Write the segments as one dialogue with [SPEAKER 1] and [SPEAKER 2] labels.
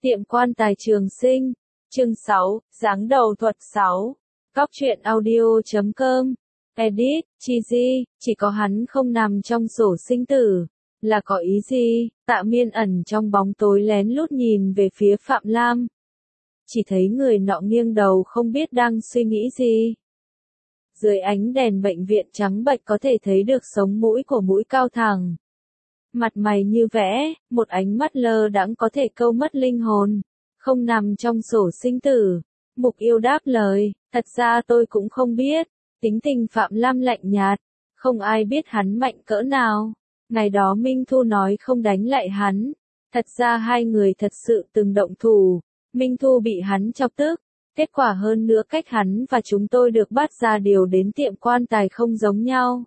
[SPEAKER 1] Tiệm quan tài Trường Sinh, chương 6, giáng đầu thuật 6. Góc truyện audio.com. Edit, Chizy, chỉ có hắn không nằm trong sổ sinh tử. Là có ý gì? Tạ Miên ẩn trong bóng tối lén lút nhìn về phía Phạm Lam. Chỉ thấy người nọ nghiêng đầu không biết đang suy nghĩ gì. Dưới ánh đèn bệnh viện trắng bệch có thể thấy được sống mũi của mũi cao thẳng. Mặt mày như vẽ, một ánh mắt lơ đãng có thể câu mất linh hồn. Không nằm trong sổ sinh tử. Mục Yêu đáp lời, thật ra tôi cũng không biết. Tính tình Phạm Lam lạnh nhạt. Không ai biết hắn mạnh cỡ nào. Ngày đó Minh Thu nói không đánh lại hắn. Thật ra hai người thật sự từng động thủ. Minh Thu bị hắn chọc tức. Kết quả hơn nữa cách hắn và chúng tôi được bắt ra điều đến tiệm quan tài không giống nhau.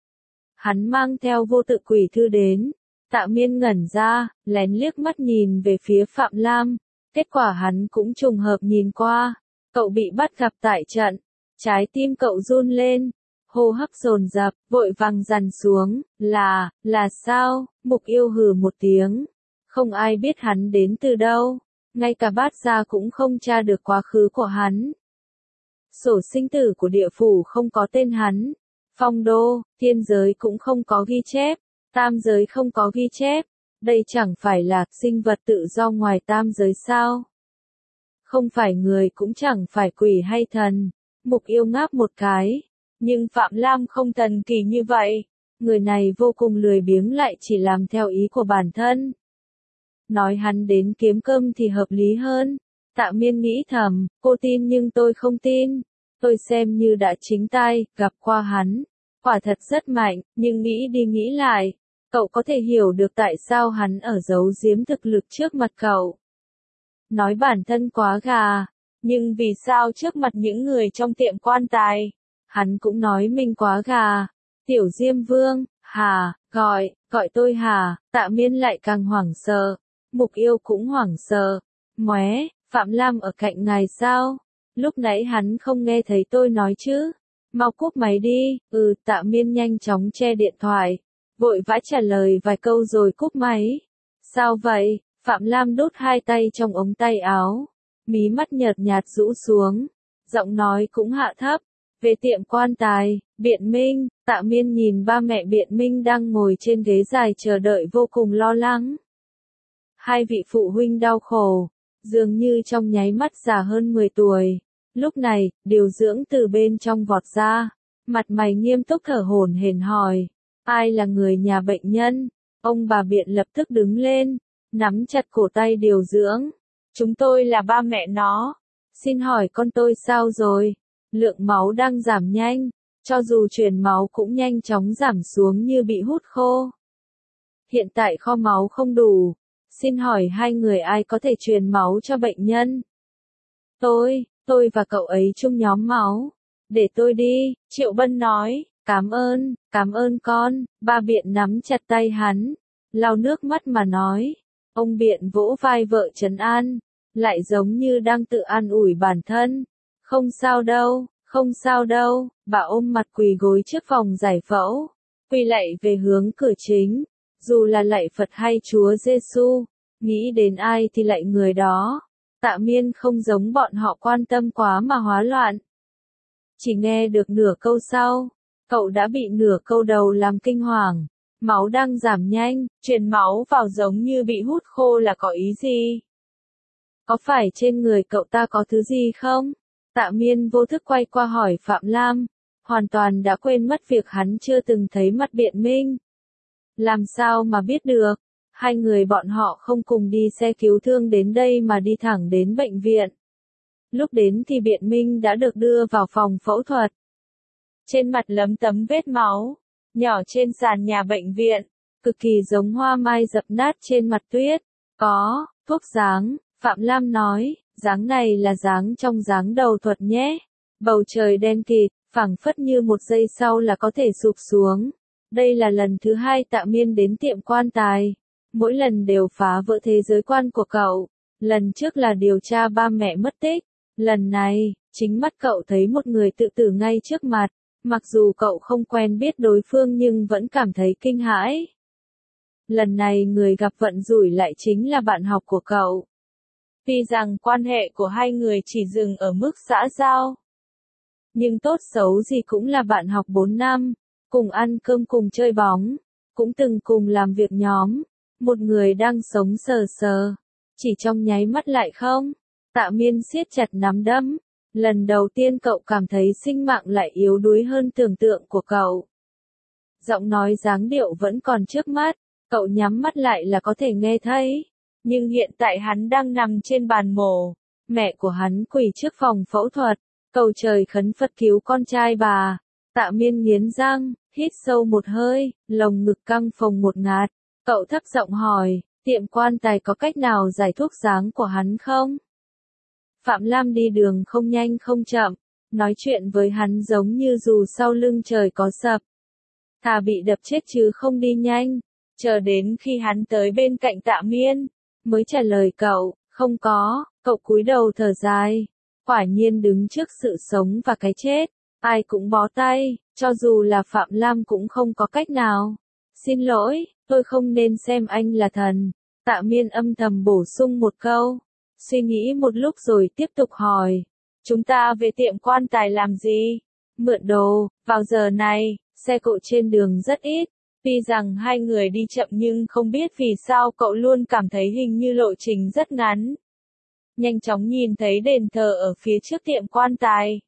[SPEAKER 1] Hắn mang theo vô tự quỷ thư đến. Tạ Miên ngẩn ra, lén liếc mắt nhìn về phía Phạm Lam. Kết quả hắn cũng trùng hợp nhìn qua. Cậu bị bắt gặp tại trận. Trái tim cậu run lên. Hô hấp dồn dập, vội vàng dằn xuống. Là sao? Mục Yêu hừ một tiếng. Không ai biết hắn đến từ đâu. Ngay cả bát gia cũng không tra được quá khứ của hắn. Sổ sinh tử của địa phủ không có tên hắn. Phong đô, thiên giới cũng không có ghi chép. Tam giới không có ghi chép. Đây chẳng phải là sinh vật tự do ngoài tam giới sao? Không phải người cũng chẳng phải quỷ hay thần. Mục Yêu ngáp một cái. Nhưng Phạm Lam không thần kỳ như vậy. Người này vô cùng lười biếng lại chỉ làm theo ý của bản thân. Nói hắn đến kiếm cơm thì hợp lý hơn. Tạ Miên nghĩ thầm, cô tin nhưng tôi không tin. Tôi xem như đã chính tay, gặp qua hắn. Quả thật rất mạnh, nhưng nghĩ đi nghĩ lại. Cậu có thể hiểu được tại sao hắn ở giấu giếm thực lực trước mặt cậu. Nói bản thân quá gà. Nhưng vì sao trước mặt những người trong tiệm quan tài? Hắn cũng nói mình quá gà. Tiểu Diêm Vương, hả, gọi tôi hả? Tạ Miên lại càng hoảng sợ. Mục Yêu cũng hoảng sợ. Móe, Phạm Lam ở cạnh ngài sao? Lúc nãy hắn không nghe thấy tôi nói chứ? Mau cúp máy đi. Tạ Miên nhanh chóng che điện thoại. Vội vã trả lời vài câu rồi cúp máy. Sao vậy? Phạm Lam đút hai tay trong ống tay áo. Mí mắt nhợt nhạt rũ xuống. Giọng nói cũng hạ thấp. Về tiệm quan tài, Biện Minh, Tạ Miên nhìn ba mẹ Biện Minh đang ngồi trên ghế dài chờ đợi vô cùng lo lắng. Hai vị phụ huynh đau khổ, dường như trong nháy mắt già hơn 10 tuổi. Lúc này, điều dưỡng từ bên trong vọt ra. Mặt mày nghiêm túc thở hổn hển hỏi. Ai là người nhà bệnh nhân? Ông bà Biện lập tức đứng lên, nắm chặt cổ tay điều dưỡng. Chúng tôi là ba mẹ nó. Xin hỏi con tôi sao rồi? Lượng máu đang giảm nhanh, cho dù truyền máu cũng nhanh chóng giảm xuống như bị hút khô. Hiện tại kho máu không đủ. Xin hỏi hai người ai có thể truyền máu cho bệnh nhân? Tôi và cậu ấy chung nhóm máu. Để tôi đi, Triệu Bân nói. Cảm ơn con. Ba Biện nắm chặt tay hắn, lau nước mắt mà nói. Ông Biện vỗ vai vợ trấn an, lại giống như đang tự an ủi bản thân. Không sao đâu, bà ôm mặt quỳ gối trước phòng giải phẫu, quỳ lạy về hướng cửa chính. Dù là lạy Phật hay Chúa Giêsu, nghĩ đến ai thì lạy người đó. Tạ Miên không giống bọn họ quan tâm quá mà hóa loạn. Chỉ nghe được nửa câu sau, cậu đã bị nửa câu đầu làm kinh hoàng. Máu đang giảm nhanh, truyền máu vào giống như bị hút khô là có ý gì? Có phải trên người cậu ta có thứ gì không? Tạ Miên vô thức quay qua hỏi Phạm Lam, hoàn toàn đã quên mất việc hắn chưa từng thấy mặt Biện Minh. Làm sao mà biết được? Hai người bọn họ không cùng đi xe cứu thương đến đây mà đi thẳng đến bệnh viện. Lúc đến thì Biện Minh đã được đưa vào phòng phẫu thuật. Trên mặt lấm tấm vết máu, nhỏ trên sàn nhà bệnh viện, cực kỳ giống hoa mai dập nát trên mặt tuyết. Có, thuốc dáng, Phạm Lam nói, dáng này là dáng trong dáng đầu thuật nhé. Bầu trời đen kịt, phảng phất như một giây sau là có thể sụp xuống. Đây là lần thứ hai Tạ Miên đến tiệm quan tài. Mỗi lần đều phá vỡ thế giới quan của cậu. Lần trước là điều tra ba mẹ mất tích. Lần này, chính mắt cậu thấy một người tự tử ngay trước mặt. Mặc dù cậu không quen biết đối phương nhưng vẫn cảm thấy kinh hãi. Lần này người gặp vận rủi lại chính là bạn học của cậu. Tuy rằng quan hệ của hai người chỉ dừng ở mức xã giao, nhưng tốt xấu gì cũng là bạn học 4 năm, cùng ăn cơm cùng chơi bóng, cũng từng cùng làm việc nhóm, một người đang sống sờ sờ, chỉ trong nháy mắt lại không. Tạ Miên siết chặt nắm đấm, lần đầu tiên cậu cảm thấy sinh mạng lại yếu đuối hơn tưởng tượng của cậu. Giọng nói dáng điệu vẫn còn trước mắt, cậu nhắm mắt lại là có thể nghe thấy, nhưng hiện tại hắn đang nằm trên bàn mổ, mẹ của hắn quỳ trước phòng phẫu thuật, cầu trời khấn Phật cứu con trai bà. Tạ Miên nghiến răng, hít sâu một hơi, lồng ngực căng phồng một ngạt, cậu thấp giọng hỏi, tiệm quan tài có cách nào giải thuốc dáng của hắn không? Phạm Lam đi đường không nhanh không chậm, nói chuyện với hắn giống như dù sau lưng trời có sập. Thà bị đập chết chứ không đi nhanh, chờ đến khi hắn tới bên cạnh Tạ Miên, mới trả lời cậu, không có, cậu cúi đầu thở dài. Quả nhiên đứng trước sự sống và cái chết, ai cũng bó tay, cho dù là Phạm Lam cũng không có cách nào. Xin lỗi, tôi không nên xem anh là thần. Tạ Miên âm thầm bổ sung một câu, suy nghĩ một lúc rồi tiếp tục hỏi, chúng ta về tiệm quan tài làm gì? Mượn đồ, vào giờ này, xe cộ trên đường rất ít. Tuy rằng hai người đi chậm nhưng không biết vì sao cậu luôn cảm thấy hình như lộ trình rất ngắn. Nhanh chóng nhìn thấy đền thờ ở phía trước tiệm quan tài.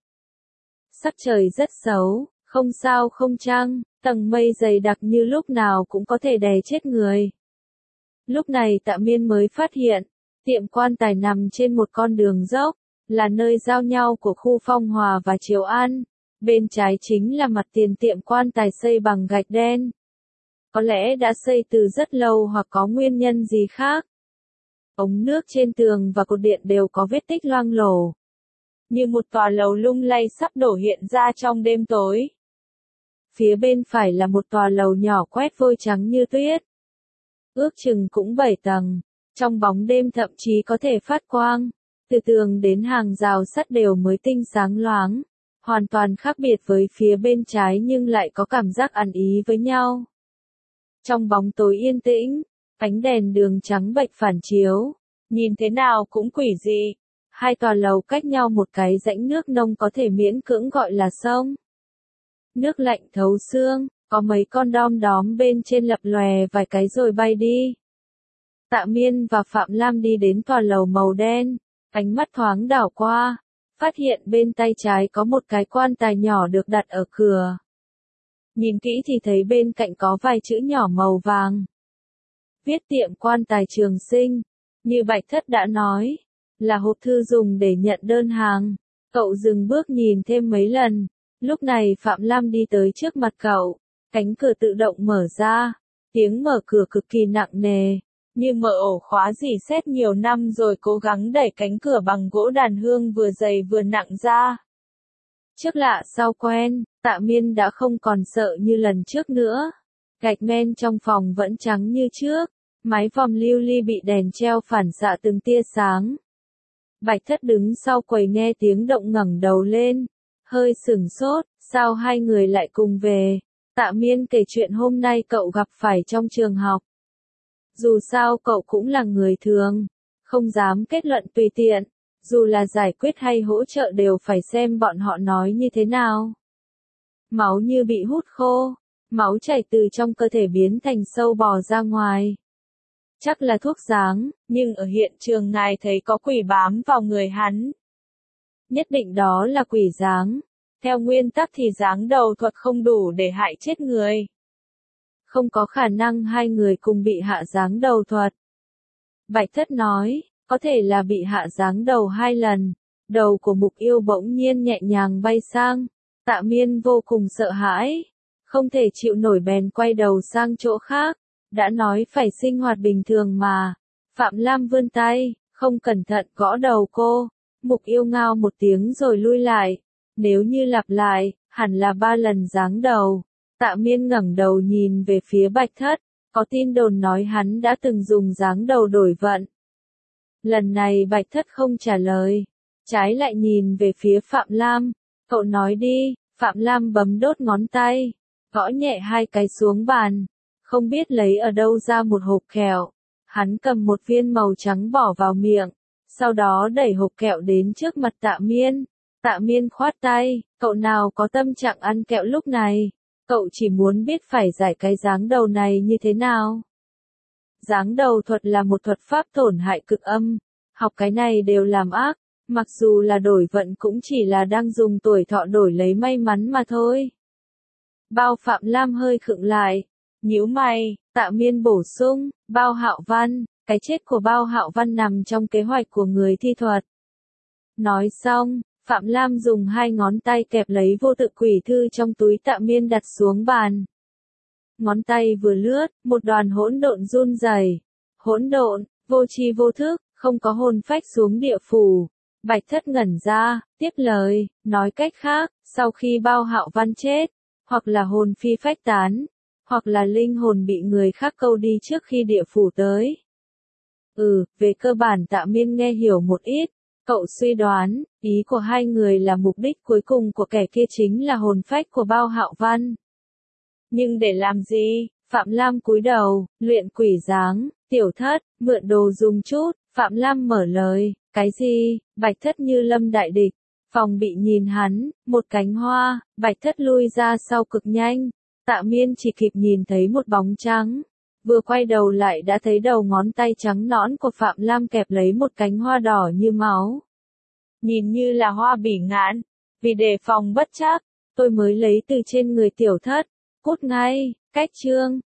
[SPEAKER 1] Sắc trời rất xấu, không sao không trăng, tầng mây dày đặc như lúc nào cũng có thể đè chết người. Lúc này Tạ Miên mới phát hiện, tiệm quan tài nằm trên một con đường dốc, là nơi giao nhau của khu Phong Hòa và Triều An. Bên trái chính là mặt tiền tiệm quan tài xây bằng gạch đen. Có lẽ đã xây từ rất lâu hoặc có nguyên nhân gì khác. Ống nước trên tường và cột điện đều có vết tích loang lổ. Như một tòa lầu lung lay sắp đổ hiện ra trong đêm tối. Phía bên phải là một tòa lầu nhỏ quét vôi trắng như tuyết. Ước chừng cũng 7 tầng, trong bóng đêm thậm chí có thể phát quang. Từ tường đến hàng rào sắt đều mới tinh sáng loáng. Hoàn toàn khác biệt với phía bên trái nhưng lại có cảm giác ăn ý với nhau. Trong bóng tối yên tĩnh, ánh đèn đường trắng bệch phản chiếu, nhìn thế nào cũng quỷ dị. Hai tòa lầu cách nhau một cái rãnh nước nông có thể miễn cưỡng gọi là sông. Nước lạnh thấu xương, có mấy con đom đóm bên trên lập lòe vài cái rồi bay đi. Tạ Miên và Phạm Lam đi đến tòa lầu màu đen, ánh mắt thoáng đảo qua, phát hiện bên tay trái có một cái quan tài nhỏ được đặt ở cửa. Nhìn kỹ thì thấy bên cạnh có vài chữ nhỏ màu vàng. Viết tiệm quan tài Trường Sinh, như Bạch Thất đã nói, là hộp thư dùng để nhận đơn hàng. Cậu dừng bước nhìn thêm mấy lần, lúc này Phạm Lam đi tới trước mặt cậu, cánh cửa tự động mở ra, tiếng mở cửa cực kỳ nặng nề, như mở ổ khóa dỉ sét nhiều năm rồi cố gắng đẩy cánh cửa bằng gỗ đàn hương vừa dày vừa nặng ra. Trước lạ sau quen, Tạ Miên đã không còn sợ như lần trước nữa. Gạch men trong phòng vẫn trắng như trước, mái vòm lưu ly bị đèn treo phản xạ từng tia sáng. Bạch Thất đứng sau quầy nghe tiếng động ngẩng đầu lên, hơi sửng sốt, sao hai người lại cùng về? Tạ Miên kể chuyện hôm nay cậu gặp phải trong trường học. Dù sao cậu cũng là người thường, không dám kết luận tùy tiện, dù là giải quyết hay hỗ trợ đều phải xem bọn họ nói như thế nào. Máu như bị hút khô, máu chảy từ trong cơ thể biến thành sâu bò ra ngoài. Chắc là thuốc dáng, nhưng ở hiện trường ngài thấy có quỷ bám vào người hắn. Nhất định đó là quỷ dáng. Theo nguyên tắc thì dáng đầu thuật không đủ để hại chết người. Không có khả năng hai người cùng bị hạ dáng đầu thuật. Bạch Thất nói, có thể là bị hạ dáng đầu 2 lần. Đầu của Mục Yêu bỗng nhiên nhẹ nhàng bay sang. Tạ Miên vô cùng sợ hãi. Không thể chịu nổi bèn quay đầu sang chỗ khác. Đã nói phải sinh hoạt bình thường mà. Phạm Lam vươn tay, không cẩn thận gõ đầu cô. Mục Yêu ngao một tiếng rồi lui lại. Nếu như lặp lại, hẳn là 3 lần giáng đầu. Tạ Miên ngẩng đầu nhìn về phía Bạch Thất, có tin đồn nói hắn đã từng dùng giáng đầu đổi vận. Lần này Bạch Thất không trả lời, trái lại nhìn về phía Phạm Lam, cậu nói đi. Phạm Lam bấm đốt ngón tay, gõ nhẹ 2 cái xuống bàn, không biết lấy ở đâu ra một hộp kẹo. Hắn cầm một viên màu trắng bỏ vào miệng, sau đó đẩy hộp kẹo đến trước mặt Tạ Miên. Tạ Miên khoát tay, cậu nào có tâm trạng ăn kẹo lúc này, cậu chỉ muốn biết phải giải cái dáng đầu này như thế nào. Dáng đầu thuật là một thuật pháp tổn hại cực âm, học cái này đều làm ác, mặc dù là đổi vận cũng chỉ là đang dùng tuổi thọ đổi lấy may mắn mà thôi. Bao Phạm Lam hơi khựng lại, nhíu mày, Tạ Miên bổ sung, Bao Hạo Văn, cái chết của Bao Hạo Văn nằm trong kế hoạch của người thi thuật. Nói xong, Phạm Lam dùng hai ngón tay kẹp lấy vô tự quỷ thư trong túi Tạ Miên đặt xuống bàn. Ngón tay vừa lướt, một đoàn hỗn độn run rẩy. Hỗn độn, vô tri vô thức, không có hồn phách xuống địa phủ. Bạch Thất ngẩn ra, tiếp lời, nói cách khác, sau khi Bao Hạo Văn chết, hoặc là hồn phi phách tán, hoặc là linh hồn bị người khác câu đi trước khi địa phủ tới. Về cơ bản Tạ Miên nghe hiểu một ít, cậu suy đoán, ý của hai người là mục đích cuối cùng của kẻ kia chính là hồn phách của Bao Hạo Văn. Nhưng để làm gì? Phạm Lam cúi đầu, luyện quỷ dáng, Tiểu Thất, mượn đồ dùng chút, Phạm Lam mở lời, cái gì? Bạch Thất như lâm đại địch, phòng bị nhìn hắn, một cánh hoa, Bạch Thất lui ra sau cực nhanh, Tạ Miên chỉ kịp nhìn thấy một bóng trắng, vừa quay đầu lại đã thấy đầu ngón tay trắng nõn của Phạm Lam kẹp lấy một cánh hoa đỏ như máu. Nhìn như là hoa bỉ ngạn, vì đề phòng bất trắc, tôi mới lấy từ trên người Tiểu Thất, cút ngay, cách chương.